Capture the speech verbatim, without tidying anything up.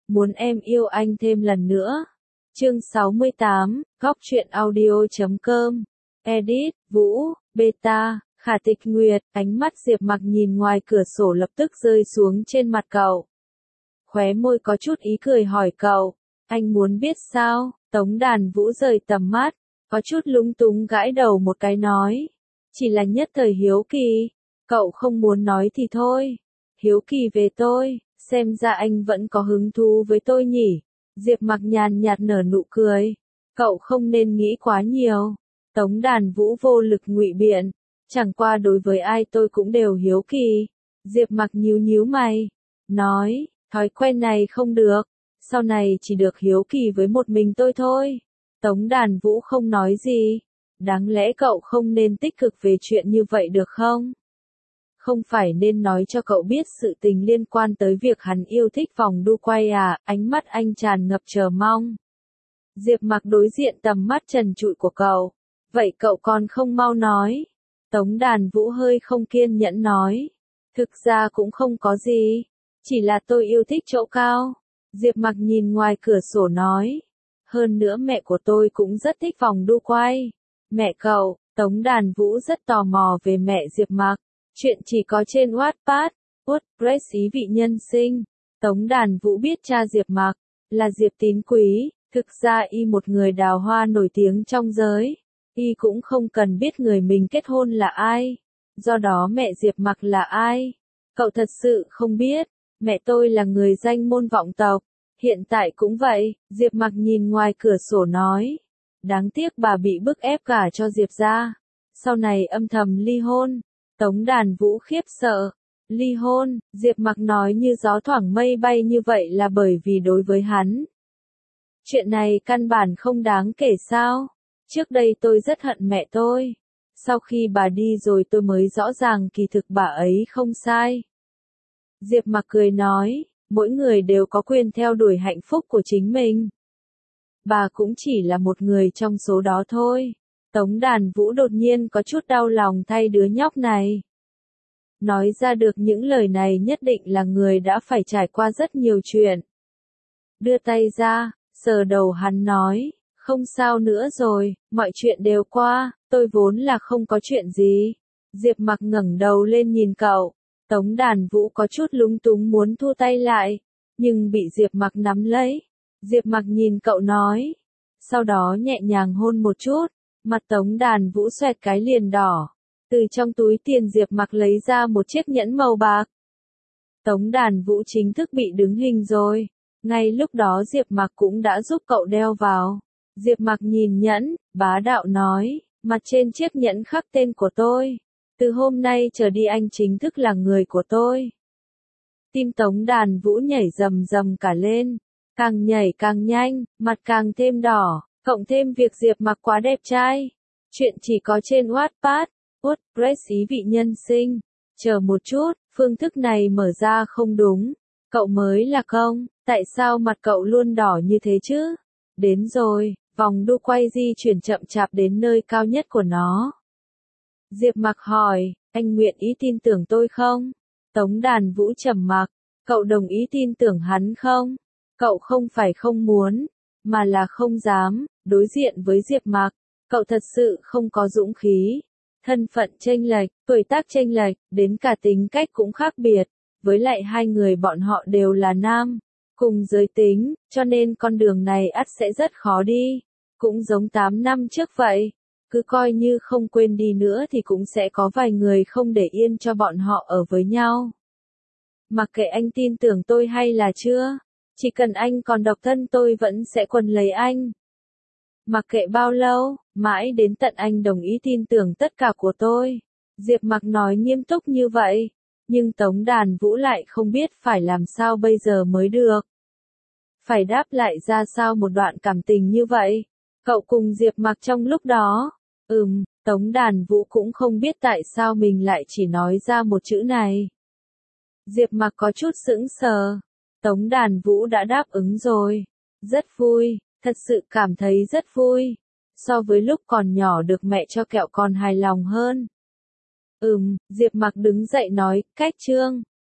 muốn em yêu anh thêm lần nữa. Chương sáu mươi tám, góc truyện audio chấm com. Edit, Vũ, Beta, Khả Tịch Nguyệt, ánh mắt Diệp Mặc nhìn ngoài cửa sổ lập tức rơi xuống trên mặt cậu. Khóe môi có chút ý cười hỏi cậu, anh muốn biết sao? Tống Đàn Vũ rời tầm mắt, có chút lúng túng gãi đầu một cái nói. Chỉ là nhất thời hiếu kỳ, cậu không muốn nói thì thôi. Hiếu kỳ về tôi, xem ra anh vẫn có hứng thú với tôi nhỉ. Diệp Mặc nhàn nhạt nở nụ cười, cậu không nên nghĩ quá nhiều. Tống Đàn Vũ vô lực ngụy biện, chẳng qua đối với ai tôi cũng đều hiếu kỳ. Diệp Mặc nhíu nhíu mày, nói, thói quen này không được, sau này chỉ được hiếu kỳ với một mình tôi thôi. Tống Đàn Vũ không nói gì, đáng lẽ cậu không nên tích cực về chuyện như vậy được không? Không phải nên nói cho cậu biết sự tình liên quan tới việc hắn yêu thích vòng đu quay à? Ánh mắt anh tràn ngập chờ mong. Diệp Mặc đối diện tầm mắt trần trụi của cậu. Vậy cậu còn không mau nói. Tống Đàn Vũ hơi không kiên nhẫn nói. Thực ra cũng không có gì. Chỉ là tôi yêu thích chỗ cao. Diệp Mặc nhìn ngoài cửa sổ nói. Hơn nữa mẹ của tôi cũng rất thích vòng đu quay. Mẹ cậu, Tống Đàn Vũ rất tò mò về mẹ Diệp Mặc. Chuyện chỉ có trên Wattpad, WordPress ý vị nhân sinh. Tống Đàn Vũ biết cha Diệp Mặc là Diệp Tín Quý, thực ra y một người đào hoa nổi tiếng trong giới. Y cũng không cần biết người mình kết hôn là ai. Do đó mẹ Diệp Mặc là ai? Cậu thật sự không biết. Mẹ tôi là người danh môn vọng tộc. Hiện tại cũng vậy. Diệp Mặc nhìn ngoài cửa sổ nói. Đáng tiếc bà bị bức ép gả cho Diệp gia. Sau này âm thầm ly hôn. Tống Đàn Vũ khiếp sợ. Ly hôn, Diệp Mặc nói như gió thoảng mây bay như vậy là bởi vì đối với hắn. Chuyện này căn bản không đáng kể sao. Trước đây tôi rất hận mẹ tôi. Sau khi bà đi rồi tôi mới rõ ràng kỳ thực bà ấy không sai. Diệp Mặc cười nói, mỗi người đều có quyền theo đuổi hạnh phúc của chính mình. Bà cũng chỉ là một người trong số đó thôi. Tống Đàn Vũ đột nhiên có chút đau lòng thay đứa nhóc này. Nói ra được những lời này nhất định là người đã phải trải qua rất nhiều chuyện. Đưa tay ra, sờ đầu hắn nói, không sao nữa rồi, mọi chuyện đều qua, tôi vốn là không có chuyện gì. Diệp Mặc ngẩng đầu lên nhìn cậu, Tống Đàn Vũ có chút lúng túng muốn thu tay lại, nhưng bị Diệp Mặc nắm lấy. Diệp Mặc nhìn cậu nói, sau đó nhẹ nhàng hôn một chút. Mặt Tống Đàn Vũ xoẹt cái liền đỏ. Từ trong túi tiền Diệp Mặc lấy ra một chiếc nhẫn màu bạc. Tống Đàn Vũ chính thức bị đứng hình rồi. Ngay lúc đó Diệp Mặc cũng đã giúp cậu đeo vào. Diệp Mặc nhìn nhẫn, bá đạo nói, mặt trên chiếc nhẫn khắc tên của tôi. Từ hôm nay trở đi anh chính thức là người của tôi. Tim Tống Đàn Vũ nhảy rầm rầm cả lên. Càng nhảy càng nhanh, mặt càng thêm đỏ. Cộng thêm việc Diệp Mặc quá đẹp trai. Chuyện chỉ có trên Wattpad, WordPress ý vị nhân sinh. Chờ một chút, phương thức này mở ra không đúng. Cậu mới là công, tại sao mặt cậu luôn đỏ như thế chứ? Đến rồi, vòng đu quay di chuyển chậm chạp đến nơi cao nhất của nó. Diệp Mặc hỏi, anh nguyện ý tin tưởng tôi không? Tống Đàn Vũ trầm mặc, cậu đồng ý tin tưởng hắn không? Cậu không phải không muốn, mà là không dám. Đối diện với Diệp Mặc, cậu thật sự không có dũng khí. Thân phận chênh lệch, tuổi tác chênh lệch, đến cả tính cách cũng khác biệt. Với lại hai người bọn họ đều là nam, cùng giới tính, cho nên con đường này ắt sẽ rất khó đi. Cũng giống tám năm trước vậy. Cứ coi như không quên đi nữa thì cũng sẽ có vài người không để yên cho bọn họ ở với nhau. Mặc kệ anh tin tưởng tôi hay là chưa, chỉ cần anh còn độc thân tôi vẫn sẽ quấn lấy anh. Mặc kệ bao lâu, mãi đến tận anh đồng ý tin tưởng tất cả của tôi. Diệp Mặc nói nghiêm túc như vậy, nhưng Tống Đàn Vũ lại không biết phải làm sao bây giờ mới được. Phải đáp lại ra sao một đoạn cảm tình như vậy? Cậu cùng Diệp Mặc trong lúc đó, ừm, Tống Đàn Vũ cũng không biết tại sao mình lại chỉ nói ra một chữ này. Diệp Mặc có chút sững sờ. Tống Đàn Vũ đã đáp ứng rồi. Rất vui. Thật sự cảm thấy rất vui. So với lúc còn nhỏ được mẹ cho kẹo còn hài lòng hơn. Ừm, Diệp Mặc đứng dậy nói, cách Trương.